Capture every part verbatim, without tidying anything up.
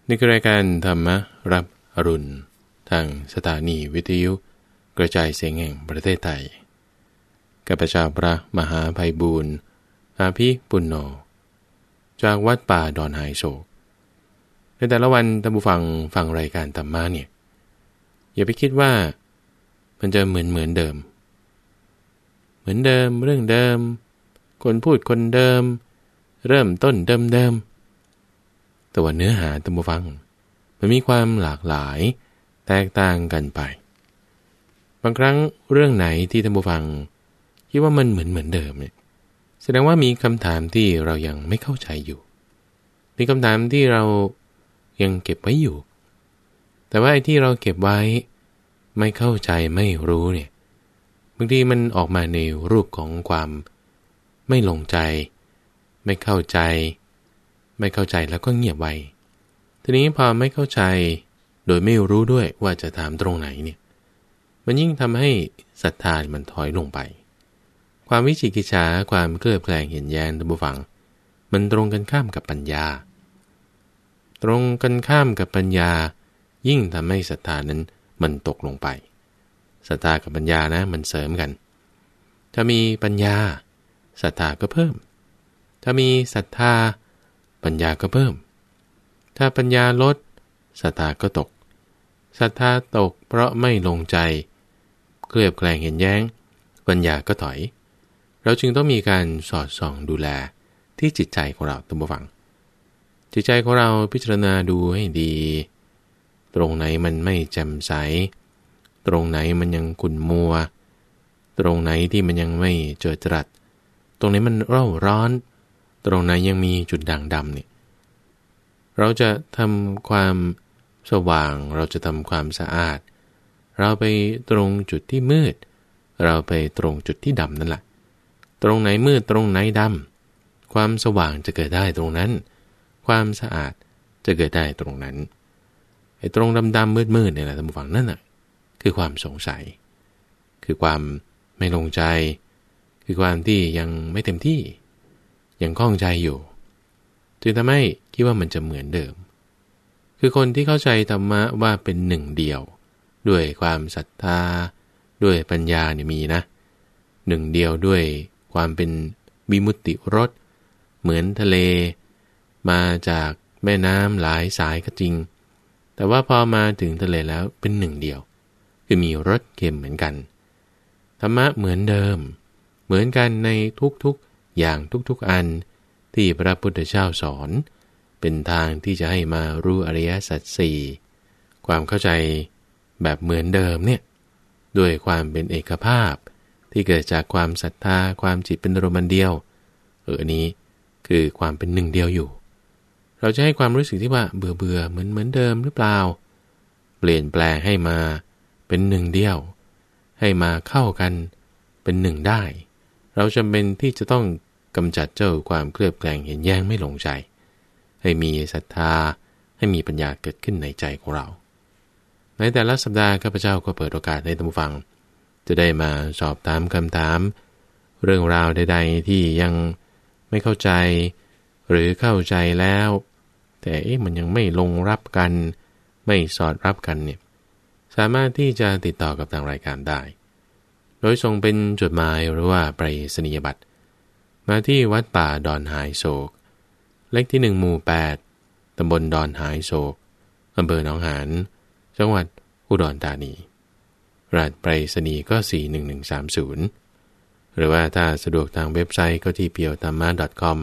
นี่คือรายการธรรมรับอรุณทางสถานีวิทยุกระจายเสียงแห่งประเทศไทยกับพระเจ้าพระมหาไพบูลย์อาภิปุณโญจากวัดป่าดอนหายโศกในแต่ละวันท่านผู้ฟังฟังรายการธรรมะเนี่ยอย่าไปคิดว่ามันจะเหมือนเหมือนเดิมเหมือนเดิมเรื่องเดิมคนพูดคนเดิมเริ่มต้นเดิมเดิมแต่ว่าเนื้อหาท่านผู้ฟังมันมีความหลากหลายแตกต่างกันไปบางครั้งเรื่องไหนที่ท่านผู้ฟังคิดว่ามันเหมือนเหมือนเดิมเนี่ยแสดงว่ามีคำถามที่เรายังไม่เข้าใจอยู่มีคำถามที่เรายังเก็บไว้อยู่แต่ว่าไอ้ที่เราเก็บไว้ไม่เข้าใจไม่รู้เนี่ยบางทีมันออกมาในรูปของความไม่ลงใจไม่เข้าใจไม่เข้าใจแล้วก็เงียบไว้ทีนี้พอไม่เข้าใจโดยไม่รู้ด้วยว่าจะถามตรงไหนเนี่ยมันยิ่งทำให้ศรัทธามันถอยลงไปความวิจิกิจฉาความเคลือบแคลงเห็นแย้งท่านผู้ฟังมันตรงกันข้ามกับปัญญาตรงกันข้ามกับปัญญายิ่งทำให้ศรัทธานั้นมันตกลงไปศรัทธากับปัญญานะมันเสริมกันถ้ามีปัญญาศรัทธาก็เพิ่มถ้ามีศรัทธาปัญญาก็เพิ่มถ้าปัญญาลดศรัทธาก็ตกศรัทธาตกเพราะไม่ลงใจเคลือบแคลงเห็นแย้งปัญญาก็ถอยเราจึงต้องมีการสอดส่องดูแลที่จิตใจของเราท่านผู้ฟังจิตใจของเราพิจารณาดูให้ดีตรงไหนมันไม่แจ่มใสตรงไหนมันยังขุ่นมัวตรงไหนที่มันยังไม่เจิดจรัสตรงไหนมันเร่าร้อนตรงไหนยังมีจุดด่างดำเนี่ยเราจะทำความสว่างเราจะทำความสะอาดเราไปตรงจุดที่มืดเราไปตรงจุดที่ดำนั่นแหละตรงไหนมืดตรงไหนดำความสว่างจะเกิดได้ตรงนั้นความสะอาดจะเกิดได้ตรงนั้นไอ้ตรงดำๆมืดๆเนี่ยแหละท่านผู้ฟังนั่นน่ะคือความสงสัยคือความไม่ลงใจคือความที่ยังไม่เต็มที่ยังคล่องใจอยู่จึงทำให้คิดว่ามันจะเหมือนเดิมคือคนที่เข้าใจธรรมะว่าเป็นหนึ่งเดียวด้วยความศรัทธาด้วยปัญญาเนี่ยมีนะหนึ่งเดียวด้วยความเป็นวิมุตติรสเหมือนทะเลมาจากแม่น้ำหลายสายก็จริงแต่ว่าพอมาถึงทะเลแล้วเป็นหนึ่งเดียวคือมีรสเค็มเหมือนกันธรรมะเหมือนเดิมเหมือนกันในทุกๆอย่างทุกๆอันที่พระพุทธเจ้าสอนเป็นทางที่จะให้มารู้อริยสัจสี่ความเข้าใจแบบเหมือนเดิมเนี่ยด้วยความเป็นเอกภาพที่เกิดจากความศรัทธาความจิตเป็นอารมณ์เดียวเอออันนี้คือความเป็นหนึ่งเดียวอยู่เราจะให้ความรู้สึกที่ว่าเบื่อเบื่อเหมือนเหมือนเดิมหรือเปล่าเปลี่ยนแปลงให้มาเป็นหนึ่งเดียวให้มาเข้ากันเป็นหนึ่งได้เราจำเป็นที่จะต้องกำจัดเจ้าความเคลือบแคลงเห็นแย้งไม่ลงใจให้มีศรัทธาให้มีปัญญาเกิดขึ้นในใจของเราในแต่ละสัปดาห์ข้าพเจ้าก็เปิดโอกาสให้ท่านผู้ฟังจะได้มาสอบถามคำถามเรื่องราวใดๆที่ยังไม่เข้าใจหรือเข้าใจแล้วแต่เอ๊ะมันยังไม่ลงรับกันไม่สอดรับกันเนี่ยสามารถที่จะติดต่อกับทางรายการได้โดยส่งเป็นจดหมายหรือว่าไปรษณียบัตรมาที่วัดป่าดอนหายโศกเลขที่หนึ่งหมู่แปดตำบลดอนหายโศกอำเภอหนองหานจังหวัดอุดรธานีรหัสไปรษณีย์ก็สี่หนึ่งหนึ่งสามศูนย์หรือว่าถ้าสะดวกทางเว็บไซต์ก็ที่ เพียวธรรมะ .com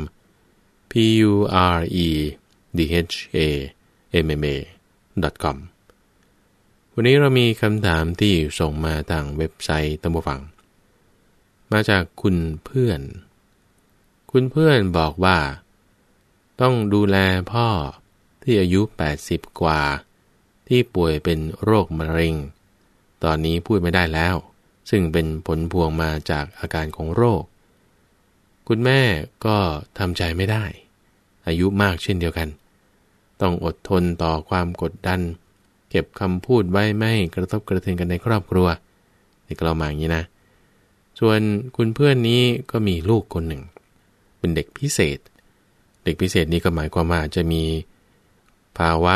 p u r e d h a m m a .com วันนี้เรามีคำถามที่ส่งมาทางเว็บไซต์ท่านผู้ฟังมาจากคุณเพื่อนคุณเพื่อนบอกว่าต้องดูแลพ่อที่อายุแปดสิบกว่าที่ป่วยเป็นโรคมะเร็งตอนนี้พูดไม่ได้แล้วซึ่งเป็นผลพวงมาจากอาการของโรคคุณแม่ก็ทำใจไม่ได้อายุมากเช่นเดียวกันต้องอดทนต่อความกดดันเก็บคำพูดไว้ไม่ให้กระทบกระเทือนกันในครอบครัวนี่ก็เรามาอย่างนี้นะส่วนคุณเพื่อนนี้ก็มีลูกคนหนึ่งเป็นเด็กพิเศษเด็กพิเศษนี้ก็หมายความว่าจะมีภาวะ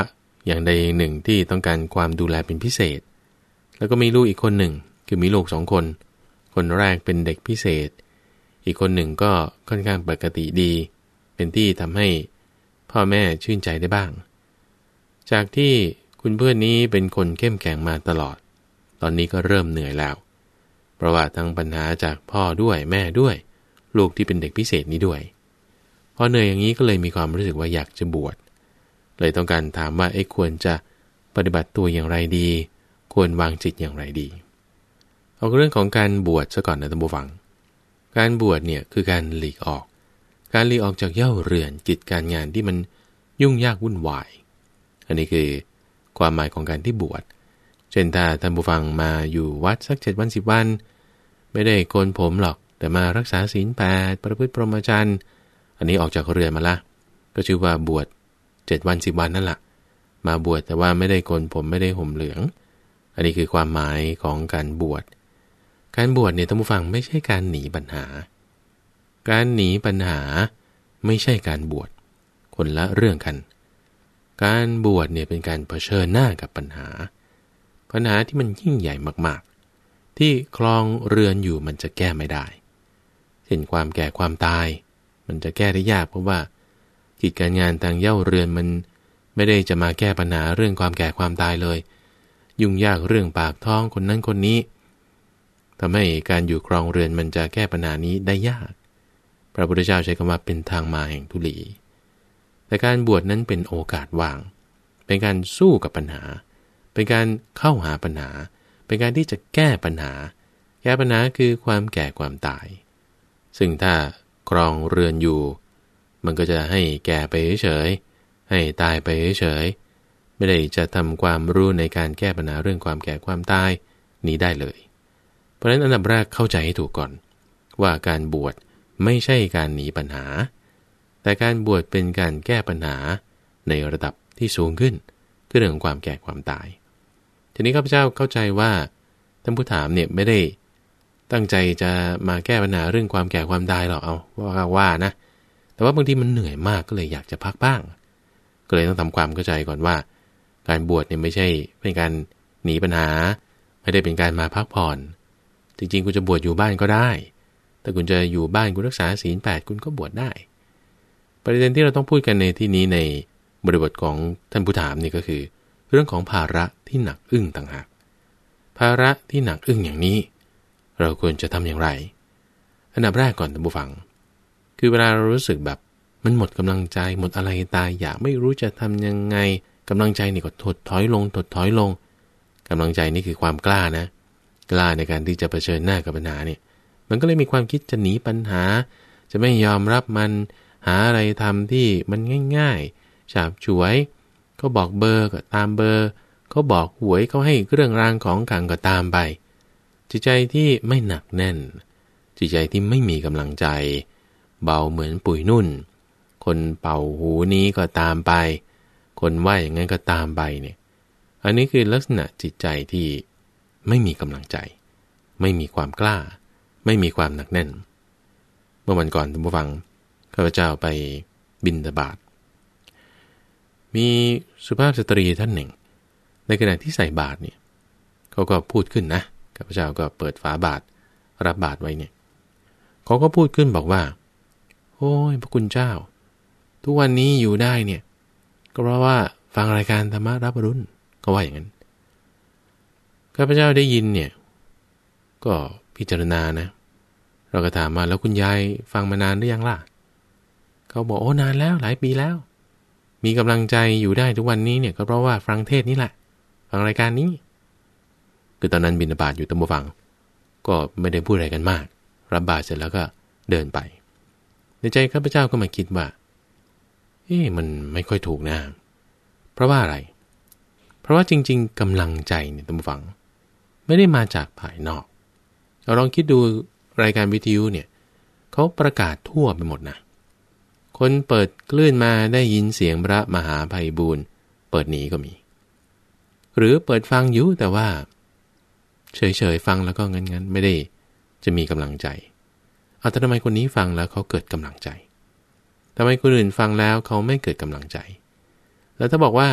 อย่างใดหนึ่งที่ต้องการความดูแลเป็นพิเศษแล้วก็มีลูกอีกคนหนึ่งคือมีลูกสองคนคนแรกเป็นเด็กพิเศษอีกคนหนึ่งก็ค่อนข้างปกติดีเป็นที่ทำให้พ่อแม่ชื่นใจได้บ้างจากที่คุณเพื่อนนี้เป็นคนเข้มแข็งมาตลอดตอนนี้ก็เริ่มเหนื่อยแล้วเพราะว่าทั้งปัญหาจากพ่อด้วยแม่ด้วยลูกที่เป็นเด็กพิเศษนี้ด้วยพอเหนื่อยอย่างนี้ก็เลยมีความรู้สึกว่าอยากจะบวชเลยต้องการถามว่าไอ้ควรจะปฏิบัติตัวอย่างไรดีควรวางจิตอย่างไรดีเอาเรื่องของการบวชซะก่อนนะท่านผู้ฟังการบวชเนี่ยคือการหลีกออกการหลีกออกจากเหย้าเรือนกิจการงานที่มันยุ่งยากวุ่นวายอันนี้คือความหมายของการที่บวชเช่นถ้าท่านผู้ฟังมาอยู่วัดสักเจ็ดวันสิบวันไม่ได้โกนผมหรอกแต่มารักษาศีลแปดประพฤติพรหมจรรย์อันนี้ออกจากเรือนมาละก็ชื่อว่าบวชเจ็ดวันสิบวันนั่นแหละมาบวชแต่ว่าไม่ได้โกนผมไม่ได้ห่มเหลืองอันนี้คือความหมายของการบวชการบวชเนี่ยท่านผู้ฟังไม่ใช่การหนีปัญหาการหนีปัญหาไม่ใช่การบวชคนละเรื่องกันการบวชเนี่ยเป็นการเผชิญหน้ากับปัญหาปัญหาที่มันยิ่งใหญ่มากๆที่คลองเรือนอยู่มันจะแก้ไม่ได้เช่นความแก่ความตายมันจะแก้ได้ยากเพราะว่ากิจการงานทางเหย้าเรือนมันไม่ได้จะมาแก้ปัญหาเรื่องความแก่ความตายเลยยุ่งยากเรื่องปากท้องคนนั้นคนนี้ทำให้การอยู่ครองเรือนมันจะแก้ปัญหานี้ได้ยากพระพุทธเจ้าใช้คำว่าเป็นทางมาแห่งทุลีแต่การบวชนั้นเป็นโอกาสว่างเป็นการสู้กับปัญหาเป็นการเข้าหาปัญหาเป็นการที่จะแก้ปัญหาแก้ปัญหาคือความแก่ความตายซึ่งถ้าครองเรือนอยู่มันก็จะให้แก่ไปเฉยๆให้ตายไปเฉยๆไม่ได้จะทำความรู้ในการแก้ปัญหาเรื่องความแก่ความตายนี้ได้เลยเพราะฉะนั้นอันดับแรกเข้าใจให้ถูกก่อนว่าการบวชไม่ใช่การหนีปัญหาแต่การบวชเป็นการแก้ปัญหาในระดับที่สูงขึ้นคือเรื่องของความแก่ความตายทีนี้ข้าพเจ้าเข้าใจว่าท่านผู้ถามเนี่ยไม่ได้ตั้งใจจะมาแก้ปัญหาเรื่องความแก่ความตายหรอกเอาว่าว่านะแต่ว่าบางทีมันเหนื่อยมากก็เลยอยากจะพักบ้างก็เลยต้องทำความเข้าใจก่อนว่าการบวชเนี่ยไม่ใช่เป็นการหนีปัญหาไม่ได้เป็นการมาพักผ่อนจริงๆคุณจะบวชอยู่บ้านก็ได้แต่คุณจะอยู่บ้านคุณรักษาศีลแปดคุณก็บวชได้ประเด็นที่เราต้องพูดกันในที่นี้ในบริบทของท่านผู้ถามนี่ก็คือเรื่องของภาระที่หนักอึ้งต่างหากภาระที่หนักอึ้งอย่างนี้เราควรจะทำอย่างไรอันดับแรกก่อนท่านผู้ฟังคือเวลาเรารู้สึกแบบมันหมดกำลังใจหมดอะไรตายอยากไม่รู้จะทำยังไงกำลังใจนี่ก็ถดถอยลงถดถอยลงกำลังใจนี่คือความกล้านะกล้าในการที่จะเผชิญหน้ากับปัญหาเนี่ยมันก็เลยมีความคิดจะหนีปัญหาจะไม่ยอมรับมันหาอะไรทำที่มันง่ายๆฉาบฉวยเขาบอกเบอร์ก็ตามเบอร์เขาบอกหวยเขาให้เครื่องรางของขลังก็ตามไปจิตใจที่ไม่หนักแน่นจิตใจที่ไม่มีกำลังใจเบาเหมือนปุ๋ยนุ่นคนเป่าหูนี้ก็ตามไปคนว่าอย่างนั้นก็ตามไปเนี่ยอันนี้คือลักษณะจิตใจที่ไม่มีกำลังใจไม่มีความกล้าไม่มีความหนักแน่นเมื่อวันก่อนท่านผู้ฟังข้าพเจ้าไปบิณฑบาตมีสุภาพสตรีท่านหนึ่งในขณะที่ใส่บาตรเนี่ยเขาก็พูดขึ้นนะข้าพเจ้าก็เปิดฝาบาตรรับบาตรไว้เนี่ยเขาก็พูดขึ้นบอกว่าโอ้ยพระคุณเจ้าทุกวันนี้อยู่ได้เนี่ยก็เพราะว่าฟังรายการธรรมะรับอรุณเขาว่าอย่างนั้นข้าพเจ้าได้ยินเนี่ยก็พิจารณานะเราก็ถามมาแล้วคุณยายฟังมานานหรือยังล่ะเขาบอกโอ้นานแล้วหลายปีแล้วมีกำลังใจอยู่ได้ทุกวันนี้เนี่ยก็เพราะว่าฟังเทศนี่แหละฟังรายการนี้คือตอนนั้นบิณฑบาตอยู่ตามฟังก็ไม่ได้พูดอะไรกันมากรับบาตรเสร็จแล้วก็เดินไปในใจข้าพเจ้าก็มาคิดว่าเอ๊ะมันไม่ค่อยถูกนะเพราะว่าอะไรเพราะว่าจริงๆกำลังใจเนี่ยตามฟังไม่ได้มาจากภายนอกเราลองคิดดูรายการวิทยุเนี่ยเขาประกาศทั่วไปหมดนะคนเปิดคลื่นมาได้ยินเสียงพระมหาไพบูลย์เปิดหนีก็มีหรือเปิดฟังอยู่แต่ว่าเฉยๆฟังแล้วก็งั้นๆไม่ได้จะมีกำลังใจเอาแต่ทำไมคนนี้ฟังแล้วเขาเกิดกำลังใจทำไมคนอื่นฟังแล้วเขาไม่เกิดกำลังใจแล้วถ้าบอกว่า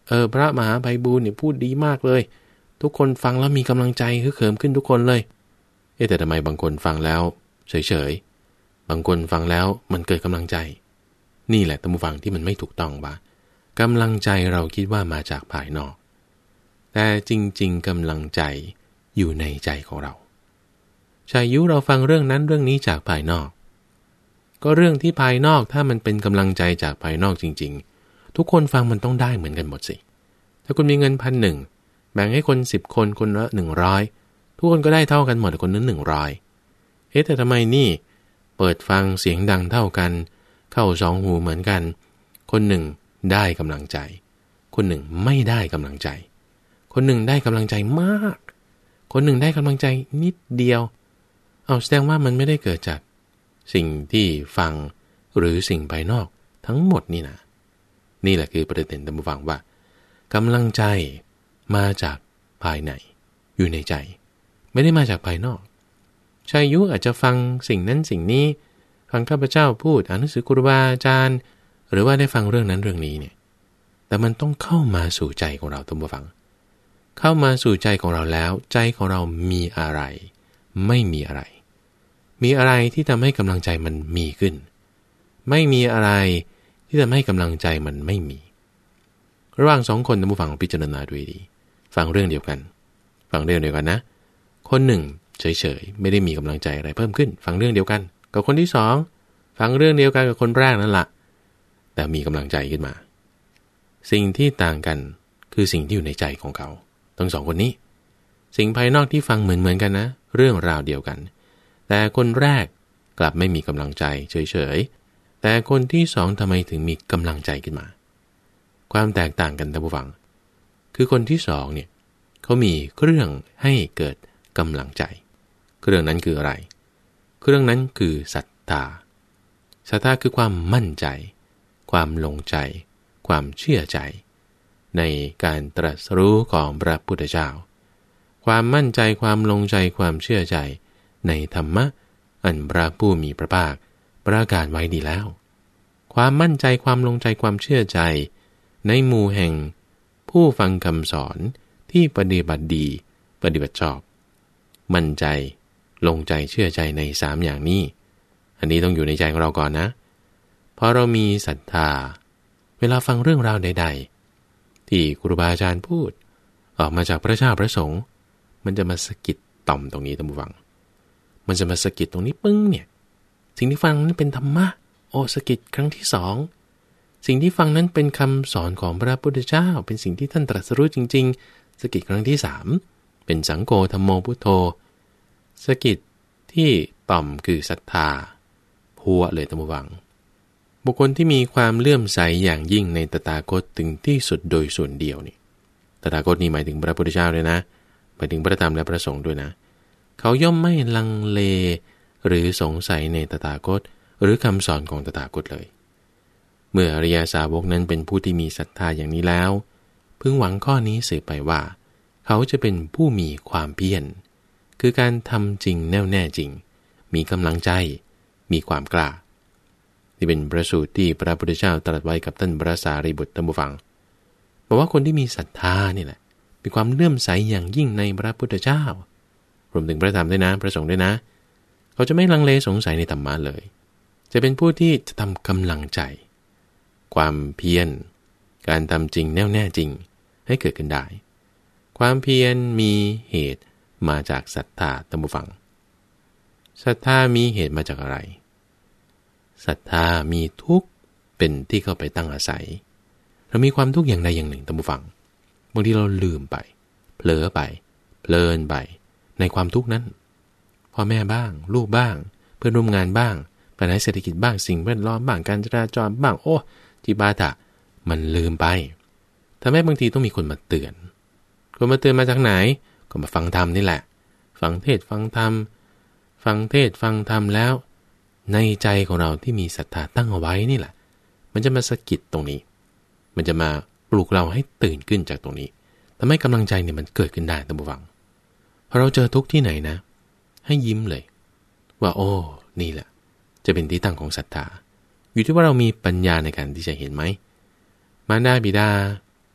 เออพระมหาไพบูลย์เนี่ยพูดดีมากเลยทุกคนฟังแล้วมีกำลังใจฮึกเหิมขึ้นทุกคนเลยเอ๊ะแต่ทำไมบางคนฟังแล้วเฉยๆบางคนฟังแล้วมันเกิดกำลังใจนี่แหละท่านผู้ฟังที่มันไม่ถูกต้องว่ากำลังใจเราคิดว่ามาจากภายนอกแต่จริงๆกำลังใจอยู่ในใจของเราชายยุเราฟังเรื่องนั้นเรื่องนี้จากภายนอกก็เรื่องที่ภายนอกถ้ามันเป็นกำลังใจจากภายนอกจริงๆทุกคนฟังมันต้องได้เหมือนกันหมดสิถ้าคุณมีเงินพันหนึ่งแบ่งให้คนสิบคนคนละหนึ่งร้อยทุกคนก็ได้เท่ากันหมดคนนั้นหนึ่งร้อยเอ๊ะแต่ทำไมนี่เปิดฟังเสียงดังเท่ากันเข้าสองหูเหมือนกันคนหนึ่งได้กำลังใจคนหนึ่งไม่ได้กำลังใจคนหนึ่งได้กำลังใจมากคนหนึ่งได้กำลังใจนิดเดียวเอาแสดงว่ามันไม่ได้เกิดจากสิ่งที่ฟังหรือสิ่งภายนอกทั้งหมดนี่นะนี่แหละคือประเด็นท่านผู้ฟังว่ากำลังใจมาจากภายในอยู่ในใจไม่ได้มาจากภายนอกชายยุอาจจะฟังสิ่งนั้นสิ่งนี้ฟังข้าพเจ้าพูดอ่านหนังสือครูบาอาจารย์หรือว่าได้ฟังเรื่องนั้นเรื่องนี้เนี่ยแต่มันต้องเข้ามาสู่ใจของเราท่านผู้ฟังเข้ามาสู่ใจของเราแล้วใจของเรามีอะไรไม่มีอะไรมีอะไรที่ทำให้กำลังใจมันมีขึ้นไม่มีอะไรที่ทำให้กำลังใจมันไม่มีระหว่างสองคนท่านผู้ฟังพิจารณาดูดีฟังเรื่องเดียวกันฟังเรื่องเดียวกันนะคนหนึ่งเฉยๆไม่ได้มีกำลังใจอะไรเพิ่มขึ้นฟังเรื่องเดียวกันกับคนที่สองฟังเรื่องเดียวกันกับคนแรกนั่นแหละแต่มีกำลังใจขึ้นมาสิ่งที่ต่างกันคือสิ่งที่อยู่ในใจของเขาทั้งสองคนนี้สิ่งภายนอกที่ฟังเหมือนๆกันนะเรื่องราวเดียวกันแต่คนแรกกลับไม่มีกำลังใจเฉยๆแต่คนที่สองทำไมถึงมีกำลังใจขึ้นมาความแตกต่างกันท่านผู้ฟังคือคนที่สองเนี่ยเขามีเครื่องให้เกิดกำลังใจเครื่องนั้นคืออะไรเครื่องนั้นคือศรัทธาศรัทธาคือความมั่นใจความลงใจความเชื่อใจในการตรัสรู้ของพระพุทธเจ้าความมั่นใจความลงใจความเชื่อใจในธรรมะอันพระผู้มีพระภาคประกาศไว้ดีแล้วความมั่นใจความลงใจความเชื่อใจในหมู่แห่งผู้ฟังคำสอนที่ปฏิบัติดีปฏิบัติชอบมั่นใจลงใจเชื่อใจในสามอย่างนี้อันนี้ต้องอยู่ในใจของเราก่อนนะพอเรามีศรัทธาเวลาฟังเรื่องราวใดๆที่ครูบาอาจารย์พูดออกมาจากพระเจ้าพระสงฆ์มันจะมาสะกิดต่อมตรงนี้ท่านผู้ฟังมันจะมาสะกิดตรงนี้ปึ้งเนี่ยสิ่งที่ฟังนั้นเป็นธรรมะโอ้สะกิดครั้งที่สองสิ่งที่ฟังนั้นเป็นคำสอนของพระพุทธเจ้าเป็นสิ่งที่ท่านตรัสรู้จริงๆสะกิดครั้งที่สามเป็นสังโฆธัมโมพุทโธสะกิดที่ต่อมคือศรัทธาพัวเลยท่านผู้ฟังบุคคลที่มีความเลื่อมใสอย่างยิ่งในตถาคตถึงที่สุดโดยส่วนเดียวนี่ตถาคตนี่หมายถึงพระพุทธเจ้าเลยนะหมายถึงพระธรรมและพระสงฆ์ด้วยนะเขาย่อมไม่ลังเลหรือสงสัยในตถาคตหรือคำสอนของตถาคตเลยเมื่ออริยสาวกนั้นเป็นผู้ที่มีศรัทธาอย่างนี้แล้วพึงหวังข้อนี้สืบไปว่าเขาจะเป็นผู้มีความเพียรคือการทำจริงแน่วแน่จริงมีกำลังใจมีความกล้าที่เป็นประสูตรที่พระพุทธเจ้าตรัสไว้กับท่านพระสารีบุตรท่านผู้ฟังบอกว่าคนที่มีศรัทธานี่แหละมีความเลื่อมใสอย่างยิ่งในพระพุทธเจ้ารวมถึงพระธรรมด้วยนะพระสงฆ์ด้วยนะเขาจะไม่ลังเลสงสัยในธรรมะเลยจะเป็นผู้ที่จะทำกำลังใจความเพียรการทำจริงแน่วแน่จริงให้เกิดขึ้นได้ความเพียรมีเหตุมาจากศรัทธาท่านผู้ฟังศรัทธามีเหตุมาจากอะไรศรัทธามีทุกข์เป็นที่เข้าไปตั้งอาศัยเรามีความทุกข์อย่างใดอย่างหนึ่งท่านผู้ฟังบางทีเราลืมไปเผลอไปเพลินไปในความทุกข์นั้นพ่อแม่บ้างลูกบ้างเพื่อนร่วมงานบ้างปัญหาเศรษฐกิจบ้างสิ่งแวดล้อมบ้างการจราจรบ้างโอ้จิบาถะมันลืมไปทำให้บางทีต้องมีคนมาเตือนคนมาเตือนมาจากไหนก็มาฟังธรรมนี่แหละฟังเทศฟังธรรมฟังเทศฟังธรรมแล้วในใจของเราที่มีศรัทธาตั้งเอาไว้นี่แหละมันจะมาสะกิดตรงนี้มันจะมาปลุกเราให้ตื่นขึ้นจากตรงนี้ทำให้กำลังใจเนี่ยมันเกิดขึ้นได้ท่านผู้ฟังพอเราเจอทุกข์ที่ไหนนะให้ยิ้มเลยว่าโอ้นี่แหละจะเป็นที่ตั้งของศรัทธาอยู่ที่ว่าเรามีปัญญาในการที่จะเห็นไหมมารดาบิดา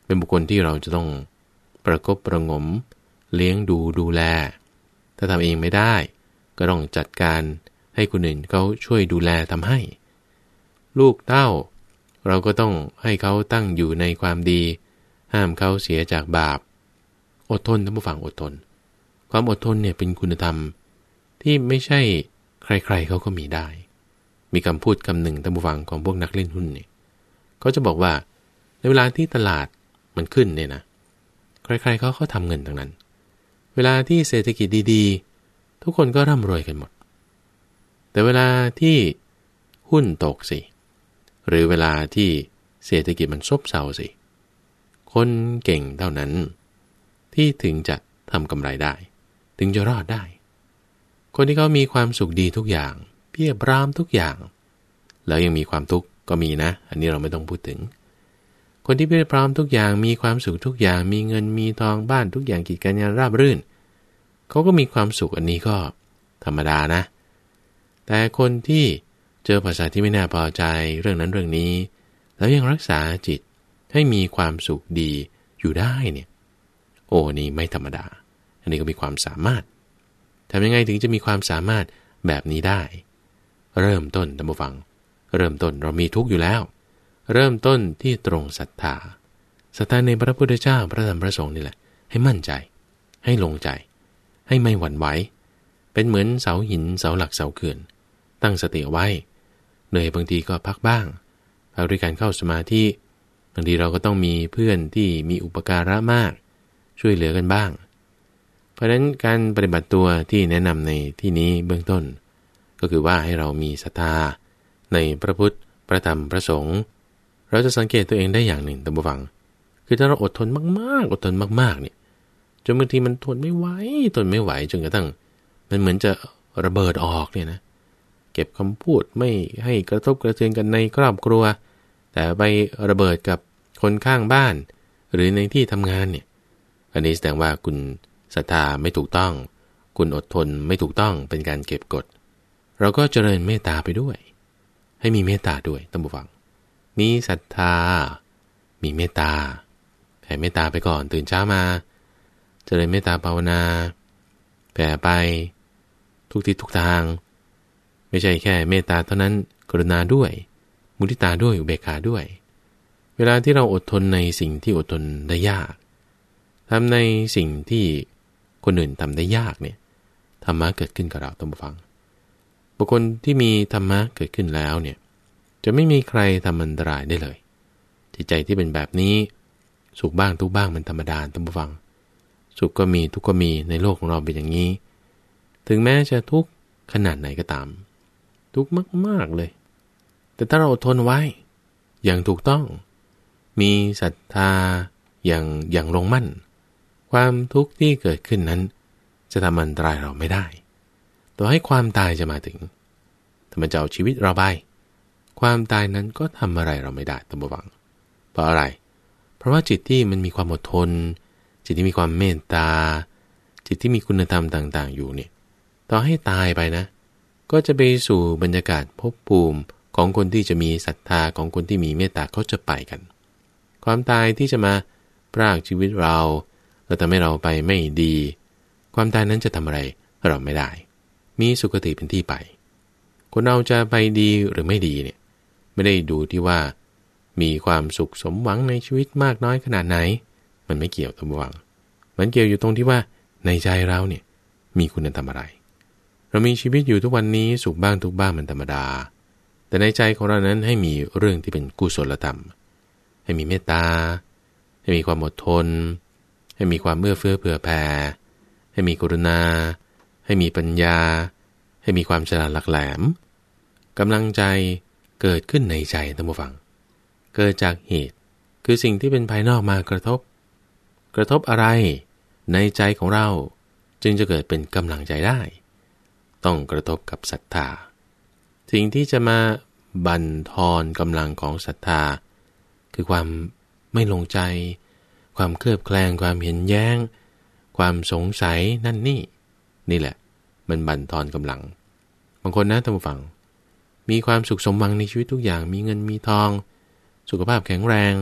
เป็นบุคคลที่เราจะต้องประคบประหงมเลี้ยงดูดูแลถ้าทำเองไม่ได้ก็ต้องจัดการให้คนอื่นเขาช่วยดูแลทำให้ลูกเต้าเราก็ต้องให้เขาตั้งอยู่ในความดีห้ามเขาเสียจากบาปอดทนท่านผู้ฟังอดทนความอดทนเนี่ยเป็นคุณธรรมที่ไม่ใช่ใครๆเขาก็มีได้มีคำพูดคำหนึ่งท่านผู้ฟังของพวกนักเล่นหุ้นเนี่ยเขาจะบอกว่าในเวลาที่ตลาดมันขึ้นเนี่ยนะใครๆเขาเขาทำเงินทั้งนั้นเวลาที่เศรษฐกิจดีๆทุกคนก็ร่ำรวยกันหมดแต่เวลาที่หุ้นตกสิหรือเวลาที่เศรษฐกิจมันซบเซาสิคนเก่งเท่านั้นที่ถึงจะทำกำไรได้ถึงจะรอดได้คนที่เขามีความสุขดีทุกอย่างเพียบพร้อมทุกอย่างแล้วยังมีความทุกข์ก็มีนะอันนี้เราไม่ต้องพูดถึงคนที่เพียบพร้อมทุกอย่างมีความสุขทุกอย่างมีเงินมีทองบ้านทุกอย่างกิจการงานราบรื่นเขาก็มีความสุขอันนี้ก็ธรรมดานะแต่คนที่เจอภาษาที่ไม่น่าพอใจเรื่องนั้นเรื่องนี้แล้วยังรักษาจิตให้มีความสุขดีอยู่ได้เนี่ยโอ้นี่ไม่ธรรมดาอันนี้ก็มีความสามารถทำยังไงถึงจะมีความสามารถแบบนี้ได้เริ่มต้นท่านผู้ฟังเริ่มต้นเรามีทุกข์อยู่แล้วเริ่มต้นที่ตรงศรัทธาศรัทธาในพระพุทธเจ้าพระธรรมพระสงฆ์นี่แหละให้มั่นใจให้ลงใจให้ไม่หวั่นไหวเป็นเหมือนเสาหินเสาหลักเสาเขื่อนตั้งสติไว้เหนื่อยบางทีก็พักบ้างพักด้วยการเข้าสมาธิบางทีเราก็ต้องมีเพื่อนที่มีอุปการะมากช่วยเหลือกันบ้างเพราะฉะนั้นการปฏิบัติตัวที่แนะนำในที่นี้เบื้องต้นก็คือว่าให้เรามีศรัทธาในพระพุทธพระธรรมพระสงฆ์เราจะสังเกตตัวเองได้อย่างหนึ่งท่านผู้ฟังคือถ้าเราอดทนมากๆอดทนมากๆเนี่ยจนบางทีมันทนไม่ไหวทนไม่ไหวจนกระทั่งมันเหมือนจะระเบิดออกเนี่ยนะเก็บคำพูดไม่ให้กระทบกระเทือนกันในครอบครัวแต่ไประเบิดกับคนข้างบ้านหรือในที่ทำงานเนี่ยอันนี้แสดงว่าคุณศรัทธาไม่ถูกต้องคุณอดทนไม่ถูกต้องเป็นการเก็บกดเราก็เจริญเมตตาไปด้วยให้มีเมตตาด้วยท่านผู้ฟังมีศรัทธามีเมตตาแผ่เมตตาไปก่อนตื่นเช้ามาเจริญเมตตาภาวนาแผ่ไปทุกทิศทุกทางไม่ใช่แค่เมตตาเท่านั้นกรุณาด้วยมุทิตาด้วยอุเบกขาด้วยเวลาที่เราอดทนในสิ่งที่อดทนได้ยากทำในสิ่งที่คนอื่นทำได้ยากเนี่ยธรรมะเกิดขึ้นกับเราท่านผู้ฟังบุคคลที่มีธรรมะเกิดขึ้นแล้วเนี่ยจะไม่มีใครทำอันตรายได้เลยจิตใจที่เป็นแบบนี้สุขบ้างทุกบ้างมันธรรมดาท่านผู้ฟังสุขก็มีทุกข์ก็มีในโลกของเราเป็นอย่างนี้ถึงแม้จะทุกข์ขนาดไหนก็ตามทุกข์มากๆเลยแต่ถ้าเราอดทนไว้อย่างถูกต้องมีศรัทธาอย่างอย่างลงมั่นความทุกข์ที่เกิดขึ้นนั้นจะทำอันตรายเราไม่ได้ต่อให้ความตายจะมาถึงถ้ามันจะเอาชีวิตเราไปความตายนั้นก็ทำอะไรเราไม่ได้ท่านผู้ฟังเพราะอะไรเพราะว่าจิตที่มันมีความอดทนจิตที่มีความเมตตาจิตที่มีคุณธรรมต่างๆอยู่เนี่ยต่อให้ตายไปนะก็จะไปสู่บรรยากาศภพภูมิของคนที่จะมีศรัทธาของคนที่มีเมตตาเขาจะไปกันความตายที่จะมาพรากชีวิตเราแล้วทำให้เราไปไม่ดีความตายนั้นจะทำอะไรเราไม่ได้มีสุคติเป็นที่ไปคนเราจะไปดีหรือไม่ดีเนี่ยไม่ได้ดูที่ว่ามีความสุขสมหวังในชีวิตมากน้อยขนาดไหนมันไม่เกี่ยวกับหวังมันเกี่ยวอยู่ตรงที่ว่าในใจเราเนี่ยมีคุณธรรมอะไรเรามีชีวิตอยู่ทุกวันนี้สุขบ้างทุกบ้างมันธรรมดาแต่ในใจของเรานั้นให้มีเรื่องที่เป็นกุศลธรรมให้มีเมตตาให้มีความอดทนให้มีความเอื้อเฟื้อเผื่อแผ่ให้มีกรุณาให้มีปัญญาให้มีความฉลาดหลักแหลมกำลังใจเกิดขึ้นในใจท่านผู้ฟังเกิดจากเหตุคือสิ่งที่เป็นภายนอกมากระทบกระทบอะไรในใจของเราจึงจะเกิดเป็นกำลังใจได้ต้องกระทบกับศรัทธาสิ่งที่จะมาบั่นทอนกำลังของศรัทธาคือความไม่ลงใจความเคลือบแคลงความเห็นแย้งความสงสัยนั่นนี่นี่แหละมันบั่นทอนกำลังบางคนนะท่านผู้ฟังมีความสุขสมหวังในชีวิตทุกอย่างมีเงินมีทองสุขภาพแข็งแรง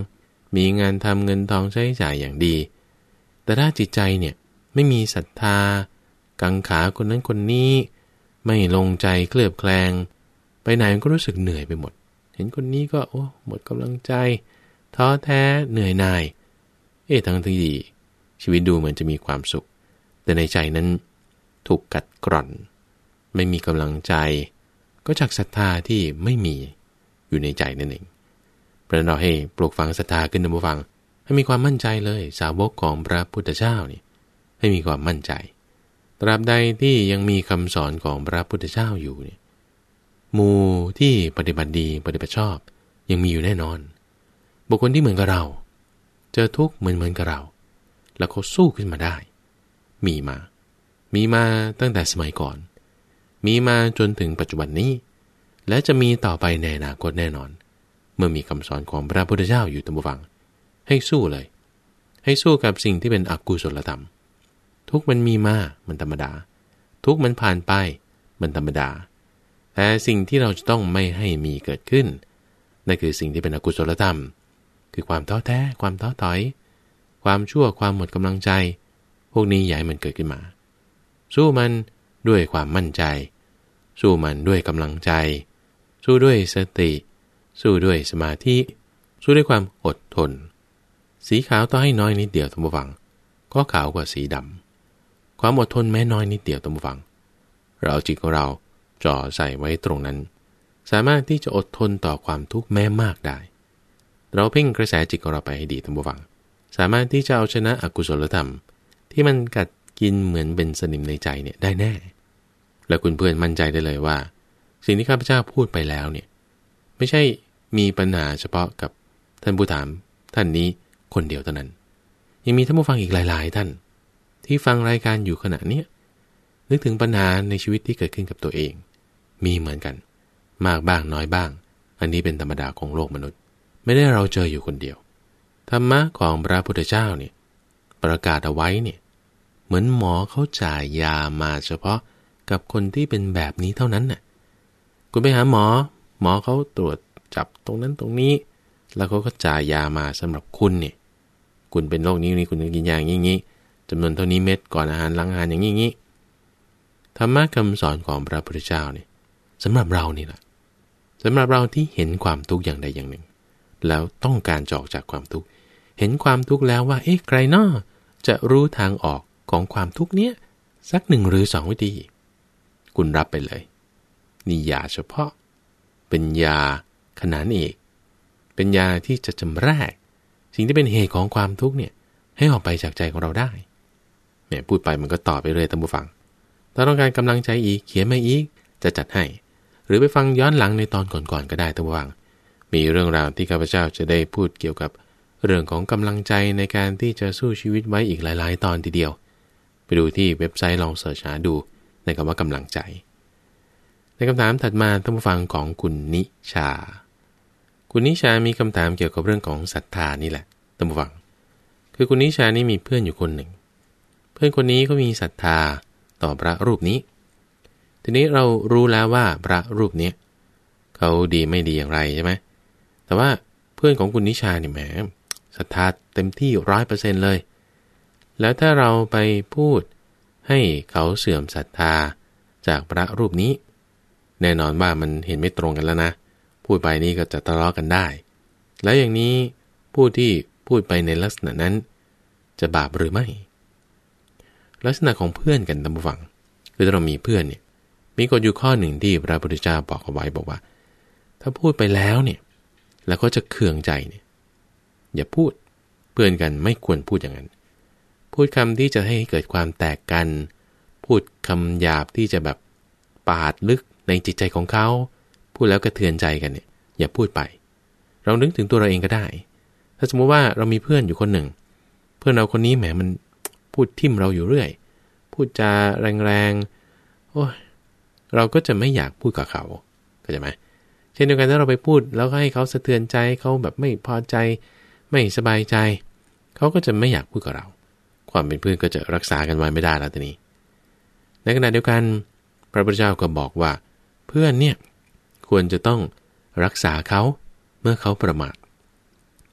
มีงานทำเงินทองใช้จ่ายอย่างดีแต่ถ้าจิตใจเนี่ยไม่มีศรัทธากังขาคนนั้นคนนี้ไม่ลงใจเคลือบแคลงไปไหนมันก็รู้สึกเหนื่อยไปหมดเห็นคนนี้ก็โอ้หมดกำลังใจท้อแท้เหนื่อยหน่ายเอ๊ะทั้งที่ชีวิตดูเหมือนจะมีความสุขแต่ในใจนั้นถูกกัดกร่อนไม่มีกำลังใจก็จากศรัทธาที่ไม่มีอยู่ในใจนั่นเองเพราะนั้นเราให้ปลูกฝังศรัทธาขึ้นในผู้ฟังให้มีความมั่นใจเลยสาวกของพระพุทธเจ้านี่ให้มีความมั่นใจตราบใดที่ยังมีคำสอนของพระพุทธเจ้าอยู่เนี่ยหมู่ที่ปฏิบัติดีปฏิบัติชอบยังมีอยู่แน่นอนบุคคลที่เหมือนกับเราเจอทุกข์เหมือนเหมือนกับเราแล้วเขาสู้ขึ้นมาได้มีมามีมาตั้งแต่สมัยก่อนมีมาจนถึงปัจจุบันนี้และจะมีต่อไปในอนาคตแน่นอนเมื่อมีคำสอนของพระพุทธเจ้าอยู่ตามฟังให้สู้เลยให้สู้กับสิ่งที่เป็นอกุศลธรรมทุกมันมีมามันธรรมดาทุกมันผ่านไปมันธรรมดาแต่สิ่งที่เราจะต้องไม่ให้มีเกิดขึ้นนั่นคือสิ่งที่เป็นอกุศลธรรมคือความท้อแท้ความท้อถอยความชั่วความหมดกำลังใจพวกนี้อย่าให้มันเกิดขึ้นมาสู้มันด้วยความมั่นใจสู้มันด้วยกำลังใจสู้ด้วยสติสู้ด้วยสมาธิสู้ด้วยความอดทนสีขาวต่อให้น้อยนิดเดียวท่านผู้ฟังก็ขาวกว่าสีดำความอดทนแม้น้อยนิดเดียวท่านผู้ฟังเราเอาจิตของเราจ่อใส่ไว้ตรงนั้นสามารถที่จะอดทนต่อความทุกข์แม้มากได้เราเพ่งกระแสจิตของเราไปให้ดีท่านผู้ฟังสามารถที่จะเอาชนะอกุศลธรรมที่มันกัดกินเหมือนเป็นสนิมในใจเนี่ยได้แน่และคุณเพื่อนมั่นใจได้เลยว่าสิ่งที่ข้าพเจ้าพูดไปแล้วเนี่ยไม่ใช่มีปัญหาเฉพาะกับท่านผู้ถามท่านนี้คนเดียวเท่านั้นยังมีท่านผู้ฟังอีกหลายๆท่านที่ฟังรายการอยู่ขณะนี้นึกถึงปัญหาในชีวิตที่เกิดขึ้นกับตัวเองมีเหมือนกันมากบ้างน้อยบ้างอันนี้เป็นธรรมดาของโลกมนุษย์ไม่ได้เราเจออยู่คนเดียวธรรมะของพระพุทธเจ้าเนี่ยประกาศเอาไว้เนี่ยเหมือนหมอเขาจ่ายยามาเฉพาะกับคนที่เป็นแบบนี้เท่านั้นน่ะคุณไปหาหมอหมอเขาตรวจจับตรงนั้นตรงนี้แล้วเขาก็จ่ายยามาสำหรับคุณเนี่ยคุณเป็นโรคนี้นี่คุณต้องกินยาอย่างนี้จำนวนเท่านี้เม็ดก่อนอาหารหลังอาหารอย่างนี้ธรรมะคำสอนของพระพุทธเจ้าเนี่ยสำหรับเรานี่แหละสำหรับเราที่เห็นความทุกข์อย่างใดอย่างหนึ่งแล้วต้องการจะออกจากความทุกข์เห็นความทุกข์แล้วว่าเอ๊ะใครน้อจะรู้ทางออกของความทุกข์เนี้ยสักหนึ่งหรือสองวิธีคุณรับไปเลยนี่ยาเฉพาะเป็นยาขนานเอกเป็นยาที่จะจำแรกสิ่งที่เป็นเหตุของความทุกข์เนี่ยให้ออกไปจากใจของเราได้เนี่ยพูดไปมันก็ต่อไปเรื่อยท่านผู้ฟังถ้าต้องการกำลังใจอีกเขียนมาอีกจะจัดให้หรือไปฟังย้อนหลังในตอนก่อนๆก็ได้ท่านผู้ฟังมีเรื่องราวที่ข้าพเจ้าจะได้พูดเกี่ยวกับเรื่องของกำลังใจในการที่จะสู้ชีวิตไว้อีกหลายๆตอนทีเดียวไปดูที่เว็บไซต์ลองเสิร์ชหาดูในคำว่ากำลังใจในคำถามถัดมาท่านผู้ฟังของคุณนิชาคุณนิชามีคำถามเกี่ยวกับเรื่องของศรัทธานี่แหละท่านผู้ฟังคือคุณนิชานี่มีเพื่อนอยู่คนหนึ่งเพื่อนคนนี้เขามีศรัทธาต่อพระรูปนี้ทีนี้เรารู้แล้วว่าพระรูปนี้เขาดีไม่ดีอย่างไรใช่ไหมแต่ว่าเพื่อนของคุณนิชานี่แหมศรัทธาเต็มที่ร้อยเปอร์เซ็นต์เลยแล้วถ้าเราไปพูดให้เขาเสื่อมศรัทธาจากพระรูปนี้แน่นอนว่ามันเห็นไม่ตรงกันแล้วนะพูดไปนี่ก็จะทะเลาะกันได้แล้วอย่างนี้ผู้ที่พูดไปในลักษณะนั้นจะบาปหรือไม่ลักษณะของเพื่อนกันตามผู้ฟังคือถ้าเรามีเพื่อนเนี่ยมีกฎอยู่ข้อหนึ่งที่พระพุทธเจ้าบอกเอาไว้บอกว่าถ้าพูดไปแล้วเนี่ยแล้วก็จะเคืองใจเนี่ยอย่าพูดเพื่อนกันไม่ควรพูดอย่างนั้นพูดคำที่จะให้เกิดความแตกกันพูดคำหยาบที่จะแบบปาดลึกในจิตใจของเขาพูดแล้วกระเทือนใจกันเนี่ยอย่าพูดไปเรานึกถึงตัวเราเองก็ได้ถ้าสมมติว่าเรามีเพื่อนอยู่คนหนึ่งเพื่อนเราคนนี้แหมมันพูดทิ่มเราอยู่เรื่อยพูดจาแรงๆโอ้ยเราก็จะไม่อยากพูดกับเขาเข้าใจไหมเช่นเดียวกันถ้าเราไปพูดแล้วก็ให้เขาสะเทือนใจเขาแบบไม่พอใจไม่สบายใจเขาก็จะไม่อยากพูดกับเราความเป็นเพื่อนก็จะรักษากันไว้ไม่ได้แล้วทีนี้ในขณะเดียวกันพระพุทธเจ้าก็บอกว่าเพื่อนเนี่ยควรจะต้องรักษาเขาเมื่อเขาประมาท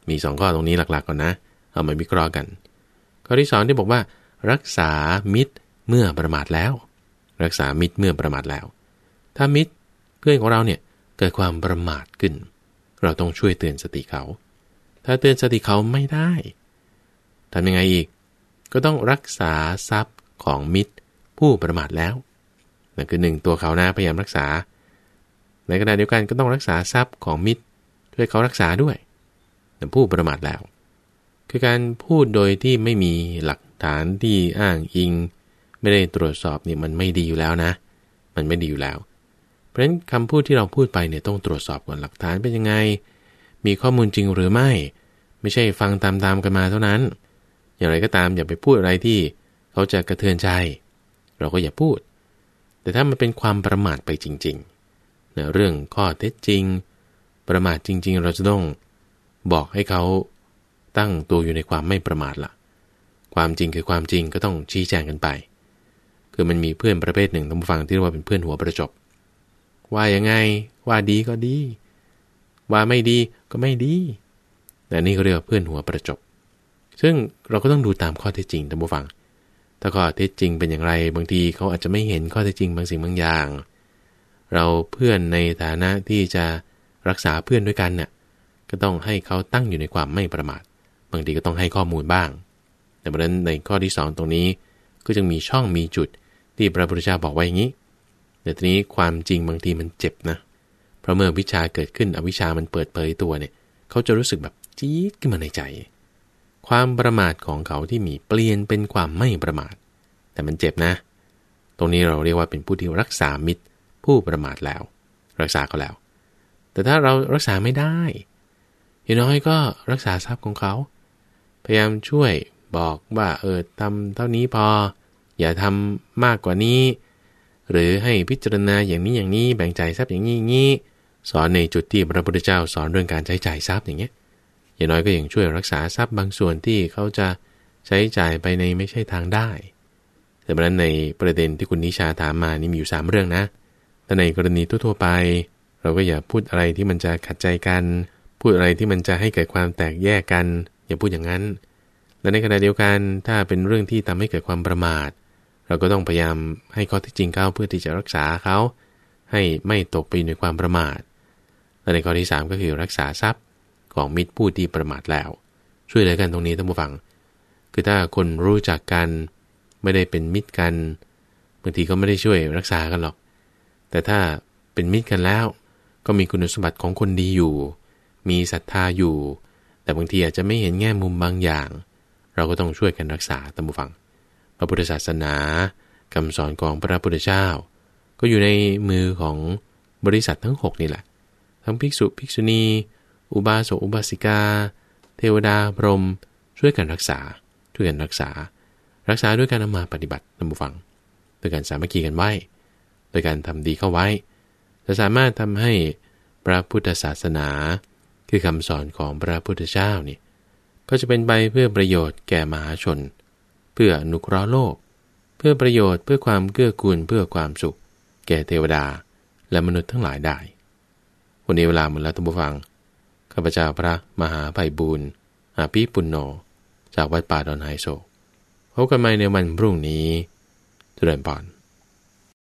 มีสองข้อตรงนี้หลักๆก่อนนะเอามาวิเคราะห์กันข้อที่สองที่บอกว่ารักษามิตรเมื่อประมาทแล้วรักษามิตรเมื่อประมาทแล้วถ้ามิตรเพื่อนของเราเนี่ยเกิดความประมาทขึ้นเราต้องช่วยเตือนสติเขาถ้าเตือนสติเขาไม่ได้ทำยังไงอีกก็ต้องรักษาทรัพย์ของมิตรผู้ประมาทแล้วนั่นคือหนึ่งตัวเขานะพยายามรักษาในขณะเดียวกันก็ต้องรักษาทรัพย์ของมิตรช่วยเขารักษาด้วยแต่ผู้ประมาทแล้วคือการพูดโดยที่ไม่มีหลักฐานที่อ้างอิงไม่ได้ตรวจสอบนี่มันไม่ดีอยู่แล้วนะมันไม่ดีอยู่แล้วเพราะฉะนั้นคำพูดที่เราพูดไปเนี่ยต้องตรวจสอบก่อนหลักฐานเป็นยังไงมีข้อมูลจริงหรือไม่ไม่ใช่ฟังตามๆกันมาเท่านั้นอย่างไรก็ตามอย่าไปพูดอะไรที่เขาจะกระเทือนใจเราก็อย่าพูดแต่ถ้ามันเป็นความประมาทไปจริงๆในเรื่องข้อเท็จจริงประมาทจริงๆเราจะต้องบอกให้เขาตั้งตัวอยู่ในความไม่ประมาทล่ะความจริงคือความจริงก็ต้องชี้แจงกันไปคือมันมีเพื่อนประเภทหนึ่งท่านผู้ฟังที่เรียกว่าเป็นเพื่อนหัวประจบว่ายังไงว่าดีก็ดีว่าไม่ดีก็ไม่ดีแต่นี่เขาเรียกว่าเพื่อนหัวประจบซึ่งเราก็ต้องดูตามข้อเท็จจริงท่านผู้ฟังถ้าข้อเท็จจริงเป็นอย่างไรบางทีเขาอาจจะไม่เห็นข้อเท็จจริงบางสิ่งบางอย่างเราเพื่อนในฐานะที่จะรักษาเพื่อนด้วยกันเนี่ยก็ต้องให้เขาตั้งอยู่ในความไม่ประมาทบางทีก็ต้องให้ข้อมูลบ้างแต่เพราะฉะนั้นในข้อที่สองตรงนี้ก็จึงมีช่องมีจุดที่พระพุทธเจ้าบอกไว้อย่างนี้แต่ทีนี้ความจริงบางทีมันเจ็บนะเพราะเมื่อวิชาเกิดขึ้นอวิชามันเปิดเผยตัวเนี่ยเขาจะรู้สึกแบบจี๊ดขึ้นมาในใจความประมาทของเขาที่มีเปลี่ยนเป็นความไม่ประมาทแต่มันเจ็บนะตรงนี้เราเรียกว่าเป็นผู้ที่รักษามิตรผู้ประมาทแล้วรักษาเขาแล้วแต่ถ้าเรารักษาไม่ได้อย่างน้อยก็รักษาทรัพย์ของเขาพยายามช่วยบอกว่าเออทำเท่านี้พออย่าทำมากกว่านี้หรือให้พิจารณาอย่างนี้อย่างนี้แบ่งจ่ายทรัพย์อย่างนี้อย่างนี้สอนในจุดที่พระพุทธเจ้าสอนเรื่องการใช้จ่ายทรัพย์อย่างเงี้ยอย่างน้อยก็ยังช่วยรักษาทรัพย์บางส่วนที่เขาจะใช้จ่ายไปในไม่ใช่ทางได้แต่เพราะนั้นในประเด็นที่คุณนิชาถามมานี่มีอยู่สามเรื่องนะแต่ในกรณีทั่วๆไปเราก็อย่าพูดอะไรที่มันจะขัดใจกันพูดอะไรที่มันจะให้เกิดความแตกแยกกันอย่าพูดอย่างนั้นและในขณะเดียวกันถ้าเป็นเรื่องที่ทำให้เกิดความประมาทเราก็ต้องพยายามให้ข้อเท็จจริงเขาเพื่อที่จะรักษาเขาให้ไม่ตกไปในความประมาทและในข้อที่สามก็คือรักษาทรัพย์ของมิตรผู้ที่ประมาทแล้วช่วยเหลือกันตรงนี้ท่านผู้ฟังคือถ้าคนรู้จักกันไม่ได้เป็นมิตรกันบางทีก็ไม่ได้ช่วยรักษากันหรอกแต่ถ้าเป็นมิตรกันแล้วก็มีคุณสมบัติของคนดีอยู่มีศรัทธาอยู่แต่บางทีอาจจะไม่เห็นแง่มุมบางอย่างเราก็ต้องช่วยกันรักษาท่านผู้ฟังพระพุทธศาสนาคำสอนของพระพุทธเจ้าก็อยู่ในมือของบริษัททั้งหกนี่แหละทั้งภิกษุภิกษุณีอุบาสกอุบาสิกาเทวดาพรหมช่วยกันรักษาช่วยกันรักษารักษาด้วยการนำมาปฏิบัติท่านผู้ฟังโดยการสามัคคีกันไว้โดยการทำดีเข้าไว้จะสามารถทำให้พระพุทธศาสนาคือคำสอนของพระพุทธเจ้านี่ก็จะเป็นไปเพื่อประโยชน์แก่มหาชนเพื่ออนุเคราะห์โลกเพื่อประโยชน์เพื่อความเกื้อกูลเพื่อความสุขแก่เทวดาและมนุษย์ทั้งหลายได้วันนี้เวลาหมดแล้วท่านผู้ฟังข้าพเจ้าพระมหาไพบูลย์อาภิปุณโญจากวัดป่าดอนไฮโศกพบกันใหม่ในวันพรุ่งนี้เจริญพร